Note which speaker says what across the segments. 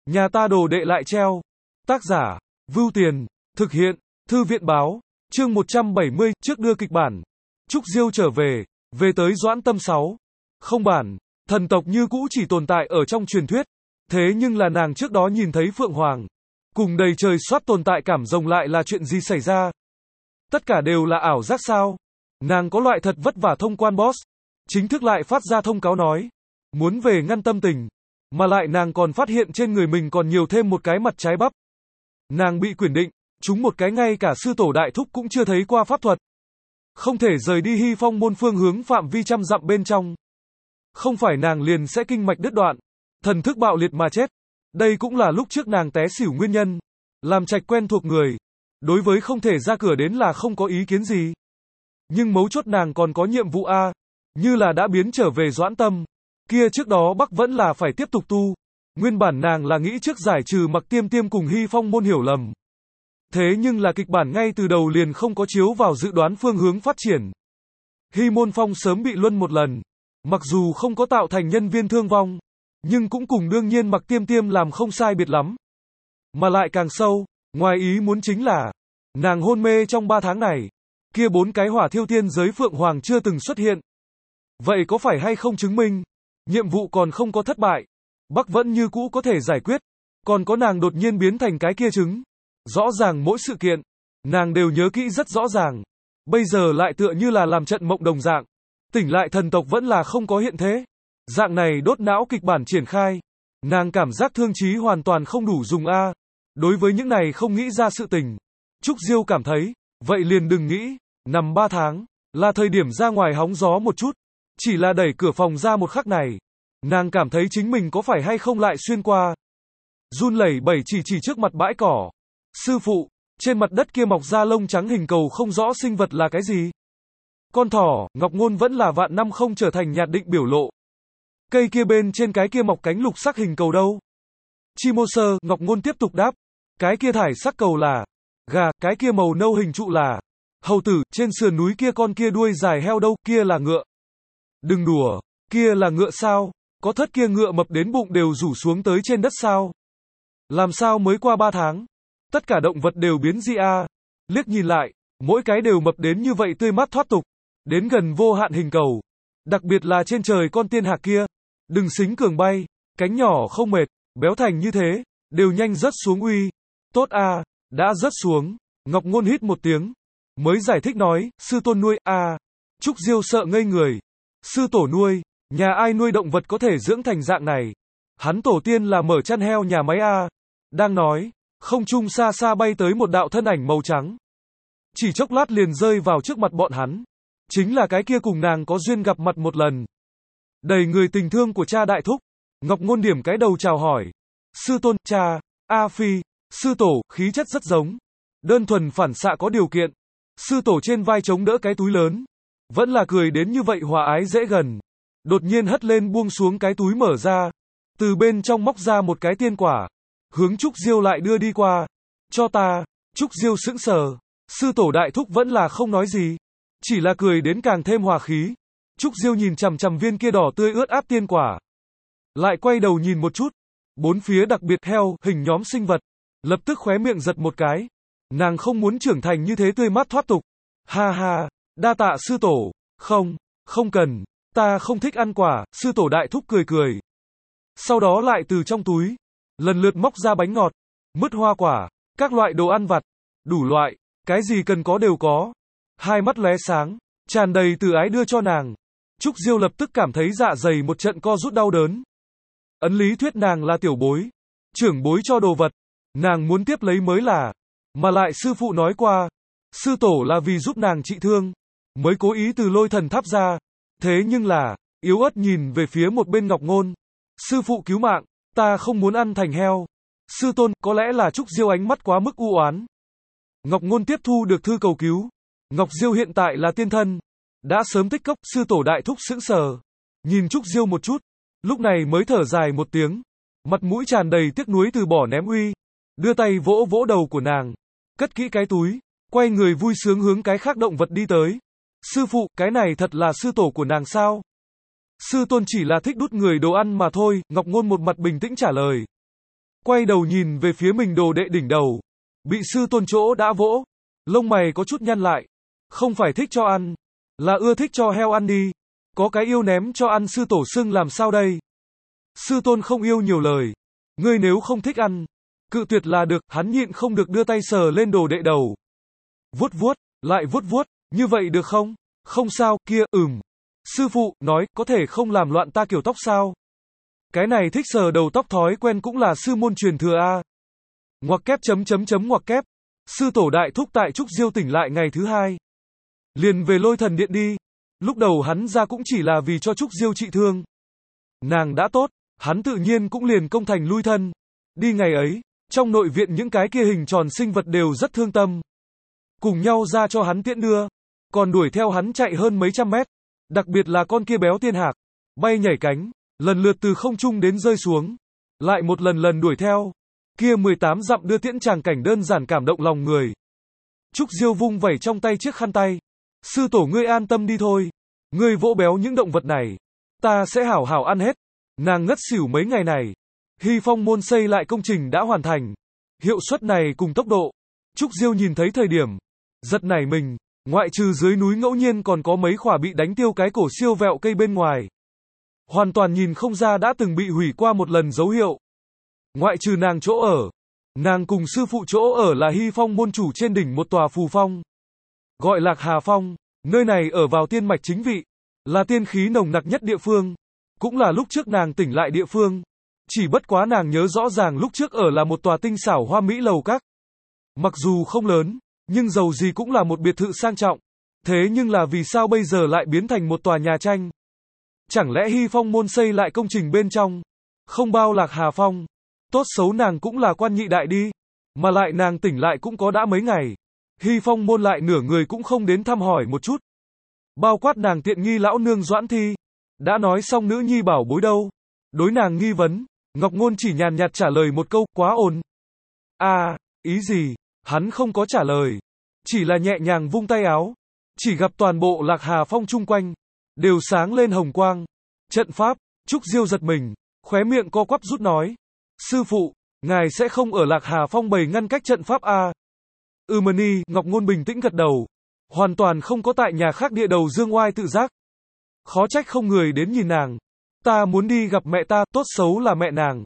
Speaker 1: Nhà ta đồ đệ lại treo. Tác giả, Vưu Tiền, thực hiện, Thư viện báo, chương 170, trước đưa kịch bản. Trúc Diêu trở về, về tới Doãn Tâm 6. Không bản, thần tộc như cũ chỉ tồn tại ở trong truyền thuyết. Thế nhưng là nàng trước đó nhìn thấy Phượng Hoàng, cùng đầy trời soát tồn tại cảm rồng lại là chuyện gì xảy ra? Tất cả đều là ảo giác sao? Nàng có loại thật vất vả thông quan boss, chính thức lại phát ra thông cáo nói, muốn về ngăn tâm tình, mà lại nàng còn phát hiện trên người mình còn nhiều thêm một cái mặt trái bắp. Nàng bị quyển định, chúng một cái ngay cả sư tổ đại thúc cũng chưa thấy qua pháp thuật. Không thể rời đi Hy Phong môn phương hướng phạm vi trăm dặm bên trong. Không phải nàng liền sẽ kinh mạch đứt đoạn, thần thức bạo liệt mà chết. Đây cũng là lúc trước nàng té xỉu nguyên nhân. Làm Trạch quen thuộc người, đối với không thể ra cửa đến là không có ý kiến gì. Nhưng mấu chốt nàng còn có nhiệm vụ A, như là đã biến trở về Doãn Tâm. Kia trước đó Bắc vẫn là phải tiếp tục tu. Nguyên bản nàng là nghĩ trước giải trừ Mặc Tiêm Tiêm cùng Hy Phong môn hiểu lầm. Thế nhưng là kịch bản ngay từ đầu liền không có chiếu vào dự đoán phương hướng phát triển. Hy Môn Phong sớm bị luân một lần. Mặc dù không có tạo thành nhân viên thương vong, nhưng cũng cùng đương nhiên Mặc Tiêm Tiêm làm không sai biệt lắm. Mà lại càng sâu, ngoài ý muốn chính là, nàng hôn mê trong 3 tháng này, kia 4 cái hỏa thiêu tiên giới Phượng Hoàng chưa từng xuất hiện. Vậy có phải hay không chứng minh, nhiệm vụ còn không có thất bại, Bắc vẫn như cũ có thể giải quyết, còn có nàng đột nhiên biến thành cái kia trứng. Rõ ràng mỗi sự kiện, nàng đều nhớ kỹ rất rõ ràng. Bây giờ lại tựa như là làm trận mộng đồng dạng. Tỉnh lại thần tộc vẫn là không có hiện thế. Dạng này đốt não kịch bản triển khai. Nàng cảm giác thương trí hoàn toàn không đủ dùng A. Đối với những này không nghĩ ra sự tình, Trúc Diêu cảm thấy, vậy liền đừng nghĩ, nằm 3 tháng, là thời điểm ra ngoài hóng gió một chút. Chỉ là đẩy cửa phòng ra một khắc này, nàng cảm thấy chính mình có phải hay không lại xuyên qua. Run lẩy bẩy chỉ trước mặt bãi cỏ. Sư phụ, trên mặt đất kia mọc ra lông trắng hình cầu không rõ sinh vật là cái gì? Con thỏ, Ngọc Ngôn vẫn là vạn năm không trở thành nhạt định biểu lộ. Cây kia bên trên cái kia mọc cánh lục sắc hình cầu đâu? Chi mô sơ, Ngọc Ngôn tiếp tục đáp. Cái kia thải sắc cầu là gà, cái kia màu nâu hình trụ là hầu tử, trên sườn núi kia con kia đuôi dài heo đâu, kia là ngựa. Đừng đùa, kia là ngựa sao? Có thất kia ngựa mập đến bụng đều rủ xuống tới trên đất sao? Làm sao mới qua 3 tháng? Tất cả động vật đều biến dị A. Liếc nhìn lại, mỗi cái đều mập đến như vậy tươi mát thoát tục. Đến gần vô hạn hình cầu. Đặc biệt là trên trời con tiên hạc kia. Đừng xính cường bay, cánh nhỏ không mệt, béo thành như thế, đều nhanh rớt xuống uy. Tốt A, đã rớt xuống. Ngọc Ngôn hít một tiếng. Mới giải thích nói, sư tôn nuôi, A. Trúc Diêu sợ ngây người. Sư tổ nuôi, nhà ai nuôi động vật có thể dưỡng thành dạng này. Hắn tổ tiên là mở chăn heo nhà máy A. Đang nói. Không trung xa xa bay tới một đạo thân ảnh màu trắng. Chỉ chốc lát liền rơi vào trước mặt bọn hắn. Chính là cái kia cùng nàng có duyên gặp mặt một lần. Đầy người tình thương của cha đại thúc. Ngọc Ngôn điểm cái đầu chào hỏi. Sư tôn, cha, A Phi, sư tổ, khí chất rất giống. Đơn thuần phản xạ có điều kiện. Sư tổ trên vai chống đỡ cái túi lớn. Vẫn là cười đến như vậy hòa ái dễ gần. Đột nhiên hất lên buông xuống cái túi mở ra. Từ bên trong móc ra một cái tiên quả. Hướng Trúc Diêu lại đưa đi qua. Cho ta. Trúc Diêu sững sờ. Sư tổ đại thúc vẫn là không nói gì. Chỉ là cười đến càng thêm hòa khí. Trúc Diêu nhìn chằm chằm viên kia đỏ tươi ướt át tiên quả. Lại quay đầu nhìn một chút. Bốn phía đặc biệt heo, hình nhóm sinh vật. Lập tức khóe miệng giật một cái. Nàng không muốn trưởng thành như thế tươi mát thoát tục. Ha ha, đa tạ sư tổ. Không cần. Ta không thích ăn quả, sư tổ đại thúc cười cười. Sau đó lại từ trong túi. Lần lượt móc ra bánh ngọt, mứt hoa quả, các loại đồ ăn vặt, đủ loại, cái gì cần có đều có. Hai mắt lóe sáng, tràn đầy từ ái đưa cho nàng. Trúc Diêu lập tức cảm thấy dạ dày một trận co rút đau đớn. Ấn lý thuyết nàng là tiểu bối, trưởng bối cho đồ vật, nàng muốn tiếp lấy mới là. Mà lại sư phụ nói qua, sư tổ là vì giúp nàng trị thương, mới cố ý từ lôi thần tháp ra. Thế nhưng là, yếu ớt nhìn về phía một bên Ngọc Ngôn. Sư phụ cứu mạng. Ta không muốn ăn thành heo. Sư tôn, có lẽ là Trúc Diêu ánh mắt quá mức u oán. Ngọc Ngôn tiếp thu được thư cầu cứu. Ngọc Diêu hiện tại là tiên thân. Đã sớm tích cốc, sư tổ đại thúc sững sờ. Nhìn Trúc Diêu một chút. Lúc này mới thở dài một tiếng. Mặt mũi tràn đầy tiếc nuối từ bỏ ném uy. Đưa tay vỗ vỗ đầu của nàng. Cất kỹ cái túi. Quay người vui sướng hướng cái khác động vật đi tới. Sư phụ, cái này thật là sư tổ của nàng sao? Sư tôn chỉ là thích đút người đồ ăn mà thôi, Ngọc Ngôn một mặt bình tĩnh trả lời. Quay đầu nhìn về phía mình đồ đệ đỉnh đầu. Bị sư tôn chỗ đã vỗ. Lông mày có chút nhăn lại. Không phải thích cho ăn. Là ưa thích cho heo ăn đi. Có cái yêu ném cho ăn sư tổ xưng làm sao đây? Sư tôn không yêu nhiều lời. Ngươi nếu không thích ăn, cự tuyệt là được. Hắn nhịn không được đưa tay sờ lên đồ đệ đầu. Vuốt vuốt, lại vuốt vuốt. Như vậy được không? Không sao, kia, Sư phụ, nói, có thể không làm loạn ta kiểu tóc sao? Cái này thích sờ đầu tóc thói quen cũng là sư môn truyền thừa a. Ngoặc kép ngoặc kép. Sư tổ đại thúc tại Trúc Diêu tỉnh lại ngày thứ 2. Liền về Lôi Thần Điện đi. Lúc đầu hắn ra cũng chỉ là vì cho Trúc Diêu trị thương. Nàng đã tốt, hắn tự nhiên cũng liền công thành lui thân. Đi ngày ấy, trong nội viện những cái kia hình tròn sinh vật đều rất thương tâm. Cùng nhau ra cho hắn tiễn đưa. Còn đuổi theo hắn chạy hơn mấy trăm mét. Đặc biệt là con kia béo tiên hạc. Bay nhảy cánh, lần lượt từ không trung đến rơi xuống. Lại một lần đuổi theo. Kia 18 dặm đưa tiễn tràng cảnh đơn giản cảm động lòng người. Trúc Diêu vung vẩy trong tay chiếc khăn tay. Sư tổ ngươi an tâm đi thôi. Ngươi vỗ béo những động vật này. Ta sẽ hảo hảo ăn hết. Nàng ngất xỉu mấy ngày này. Hy Phong môn xây lại công trình đã hoàn thành. Hiệu suất này cùng tốc độ. Trúc Diêu nhìn thấy thời điểm. Giật nảy mình. Ngoại trừ dưới núi ngẫu nhiên còn có mấy khỏa bị đánh tiêu cái cổ siêu vẹo cây bên ngoài. Hoàn toàn nhìn không ra đã từng bị hủy qua một lần dấu hiệu. Ngoại trừ nàng chỗ ở. Nàng cùng sư phụ chỗ ở là Hy Phong môn chủ trên đỉnh một tòa phù phong. Gọi Lạc Hà Phong. Nơi này ở vào tiên mạch chính vị. Là tiên khí nồng nặc nhất địa phương. Cũng là lúc trước nàng tỉnh lại địa phương. Chỉ bất quá nàng nhớ rõ ràng lúc trước ở là một tòa tinh xảo hoa mỹ lầu các. Mặc dù không lớn, nhưng dầu gì cũng là một biệt thự sang trọng. Thế nhưng là vì sao bây giờ lại biến thành một tòa nhà tranh? Chẳng lẽ Hy Phong môn xây lại công trình bên trong? Không bao Lạc Hà Phong. Tốt xấu nàng cũng là quan nhị đại đi. Mà lại nàng tỉnh lại cũng có đã mấy ngày. Hy Phong môn lại nửa người cũng không đến thăm hỏi một chút. Bao quát nàng tiện nghi lão nương Doãn Thi. Đã nói xong nữ nhi bảo bối đâu. Đối nàng nghi vấn, Ngọc Ngôn chỉ nhàn nhạt trả lời một câu, quá ồn. À, ý gì? Hắn không có trả lời. Chỉ là nhẹ nhàng vung tay áo. Chỉ gặp toàn bộ Lạc Hà Phong chung quanh. Đều sáng lên hồng quang. Trận pháp, Trúc Diêu giật mình. Khóe miệng co quắp rút nói. Sư phụ, ngài sẽ không ở Lạc Hà Phong bày ngăn cách trận pháp à? Mani, Ngọc Ngôn bình tĩnh gật đầu. Hoàn toàn không có tại nhà khác địa đầu dương oai tự giác. Khó trách không người đến nhìn nàng. Ta muốn đi gặp mẹ ta, tốt xấu là mẹ nàng.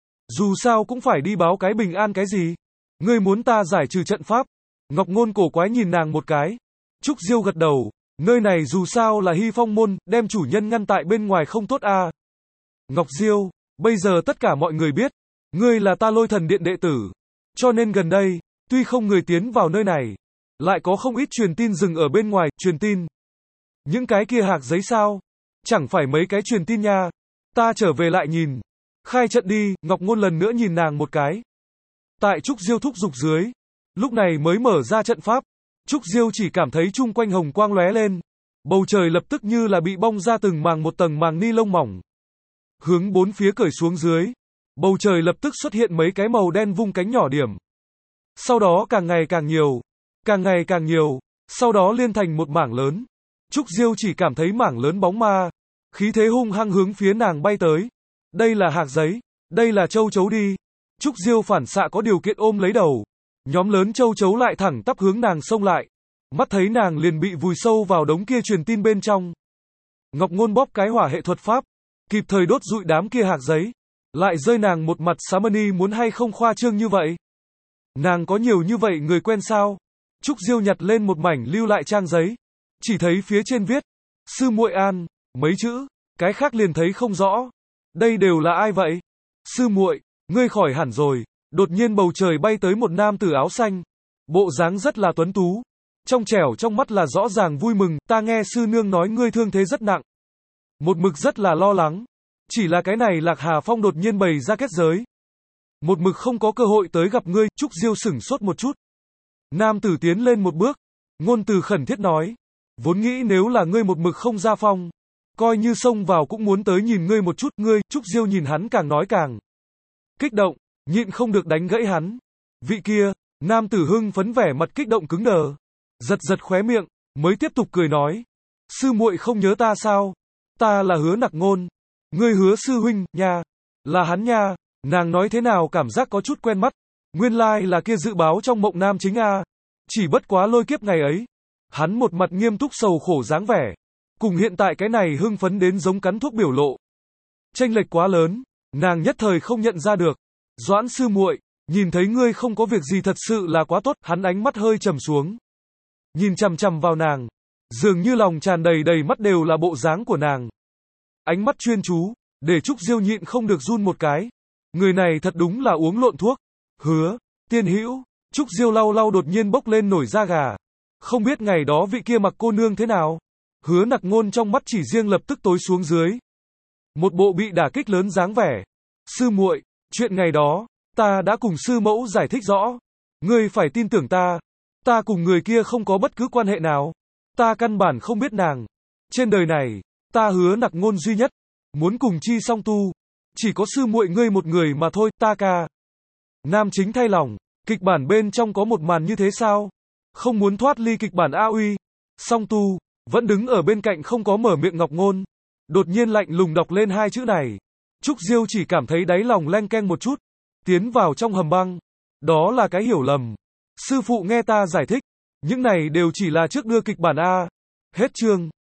Speaker 1: Dù sao cũng phải đi báo cái bình an cái gì. Ngươi muốn ta giải trừ trận pháp. Ngọc Ngôn cổ quái nhìn nàng một cái. Trúc Diêu gật đầu. Nơi này dù sao là Hy Phong môn, đem chủ nhân ngăn tại bên ngoài không tốt à. Ngọc Diêu, bây giờ tất cả mọi người biết. Ngươi là ta Lôi Thần Điện đệ tử. Cho nên gần đây, tuy không người tiến vào nơi này, lại có không ít truyền tin dừng ở bên ngoài, truyền tin. Những cái kia hạc giấy sao? Chẳng phải mấy cái truyền tin nha. Ta trở về lại nhìn. Khai trận đi, Ngọc Ngôn lần nữa nhìn nàng một cái. Tại Trúc Diêu thúc giục dưới, lúc này mới mở ra trận pháp. Trúc Diêu chỉ cảm thấy chung quanh hồng quang lóe lên. Bầu trời lập tức như là bị bong ra từng màng một tầng màng ni lông mỏng. Hướng bốn phía cởi xuống dưới. Bầu trời lập tức xuất hiện mấy cái màu đen vung cánh nhỏ điểm. Sau đó càng ngày càng nhiều. Càng ngày càng nhiều. Sau đó liên thành một mảng lớn. Trúc Diêu chỉ cảm thấy mảng lớn bóng ma. Khí thế hung hăng hướng phía nàng bay tới. Đây là hạc giấy. Đây là châu chấu đi. Trúc Diêu phản xạ có điều kiện ôm lấy đầu. Nhóm lớn châu chấu lại thẳng tắp hướng nàng xông lại. Mắt thấy nàng liền bị vùi sâu vào đống kia truyền tin bên trong. Ngọc Ngôn bóp cái hỏa hệ thuật pháp. Kịp thời đốt rụi đám kia hạc giấy. Lại rơi nàng một mặt Samani muốn hay không khoa trương như vậy. Nàng có nhiều như vậy người quen sao? Trúc Diêu nhặt lên một mảnh lưu lại trang giấy. Chỉ thấy phía trên viết. Sư muội an, mấy chữ. Cái khác liền thấy không rõ. Đây đều là ai vậy? Sư muội, ngươi khỏi hẳn rồi. Đột nhiên bầu trời bay tới một nam tử áo xanh. Bộ dáng rất là tuấn tú. Trong trẻo trong mắt là rõ ràng vui mừng. Ta nghe sư nương nói ngươi thương thế rất nặng. Một mực rất là lo lắng. Chỉ là cái này Lạc Hà Phong đột nhiên bày ra kết giới. Một mực không có cơ hội tới gặp ngươi. Trúc Diêu sửng sốt một chút. Nam tử tiến lên một bước. Ngôn từ khẩn thiết nói. Vốn nghĩ nếu là ngươi một mực không ra phong. Coi như xông vào cũng muốn tới nhìn ngươi một chút. Ngươi, Trúc Diêu nhìn hắn càng nói càng kích động. Nhịn không được đánh gãy hắn. Vị kia, nam tử hưng phấn vẻ mặt kích động cứng đờ. Giật giật khóe miệng. Mới tiếp tục cười nói. Sư muội không nhớ ta sao? Ta là Hứa Nặc Ngôn. Ngươi Hứa sư huynh, nha. Là hắn nha. Nàng nói thế nào cảm giác có chút quen mắt. Nguyên lai là kia dự báo trong mộng nam chính a. Chỉ bất quá lôi kiếp ngày ấy. Hắn một mặt nghiêm túc sầu khổ dáng vẻ. Cùng hiện tại cái này hưng phấn đến giống cắn thuốc biểu lộ. Chênh lệch quá lớn, nàng nhất thời không nhận ra được. Doãn sư muội, nhìn thấy ngươi không có việc gì thật sự là quá tốt, hắn ánh mắt hơi trầm xuống. Nhìn chằm chằm vào nàng, dường như lòng tràn đầy đầy mắt đều là bộ dáng của nàng. Ánh mắt chuyên chú, để Trúc Diêu nhịn không được run một cái. Người này thật đúng là uống lộn thuốc. Hứa, tiên hữu, Trúc Diêu lau lau đột nhiên bốc lên nổi da gà. Không biết ngày đó vị kia mặc cô nương thế nào? Hứa Nặc Ngôn trong mắt chỉ riêng lập tức tối xuống dưới. Một bộ bị đả kích lớn dáng vẻ. Sư muội, chuyện ngày đó, ta đã cùng sư mẫu giải thích rõ. Ngươi phải tin tưởng ta. Ta cùng người kia không có bất cứ quan hệ nào. Ta căn bản không biết nàng. Trên đời này, ta Hứa Nặc Ngôn duy nhất. Muốn cùng chi song tu. Chỉ có sư muội ngươi một người mà thôi, ta ca. Nam chính thay lòng, kịch bản bên trong có một màn như thế sao? Không muốn thoát ly kịch bản A Uy. Song tu, vẫn đứng ở bên cạnh không có mở miệng Ngọc Ngôn. Đột nhiên lạnh lùng đọc lên hai chữ này. Trúc Diêu chỉ cảm thấy đáy lòng leng keng một chút. Tiến vào trong hầm băng. Đó là cái hiểu lầm. Sư phụ nghe ta giải thích. Những này đều chỉ là trước đưa kịch bản A. Hết chương.